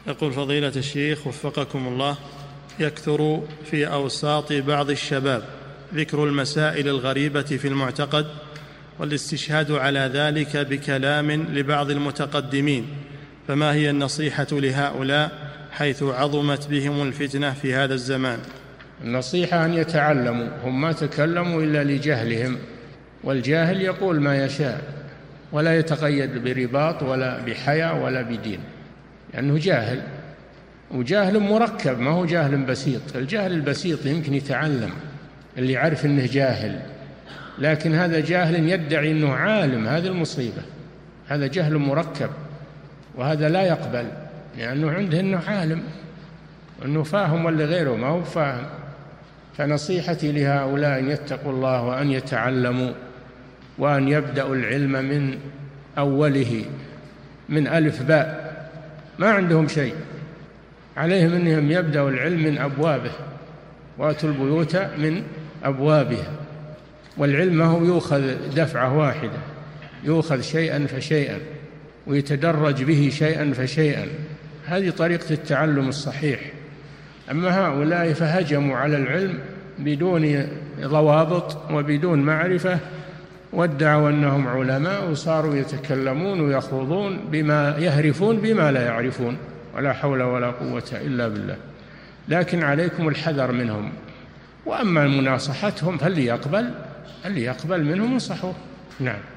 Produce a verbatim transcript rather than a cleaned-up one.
يقول فضيلة الشيخ وفقكم الله، يكثر في أوساط بعض الشباب ذكر المسائل الغريبة في المعتقد والاستشهاد على ذلك بكلام لبعض المتقدمين، فما هي النصيحة لهؤلاء حيث عظمت بهم الفتنة في هذا الزمان؟ النصيحة أن يتعلموا، هم ما تكلموا إلا لجهلهم، والجاهل يقول ما يشاء ولا يتقيد برباط ولا بحياء ولا بدين، لأنه جاهل، وجاهل مركب، ما هو جاهل بسيط. الجاهل البسيط يمكن يتعلم، اللي يعرف أنه جاهل، لكن هذا جاهل يدعي أنه عالم، هذه المصيبة، هذا جهل مركب، وهذا لا يقبل، لأنه عنده أنه عالم، أنه فاهم واللي غيره ما هو فاهم. فنصيحتي لهؤلاء أن يتقوا الله وأن يتعلموا، وأن يبدأوا العلم من أوله، من ألف باء، ما عندهم شيء، عليهم أنهم يبدأوا العلم من أبوابه، وأتوا البيوت من أبوابها. والعلم هو يؤخذ دفعة واحدة، يؤخذ شيئا فشيئا ويتدرج به شيئا فشيئا، هذه طريقة التعلم الصحيح. أما هؤلاء فهجموا على العلم بدون ضوابط وبدون معرفة، وادعوا أنهم علماء، وصاروا يتكلمون ويخوضون بما يهرفون بما لا يعرفون، ولا حول ولا قوة إلا بالله. لكن عليكم الحذر منهم، وأما مناصحتهم فاللي يقبل اللي يقبل منهم انصحوه. نعم.